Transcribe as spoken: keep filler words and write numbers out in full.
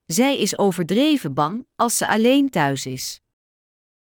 Zij is overdreven bang als ze alleen thuis is.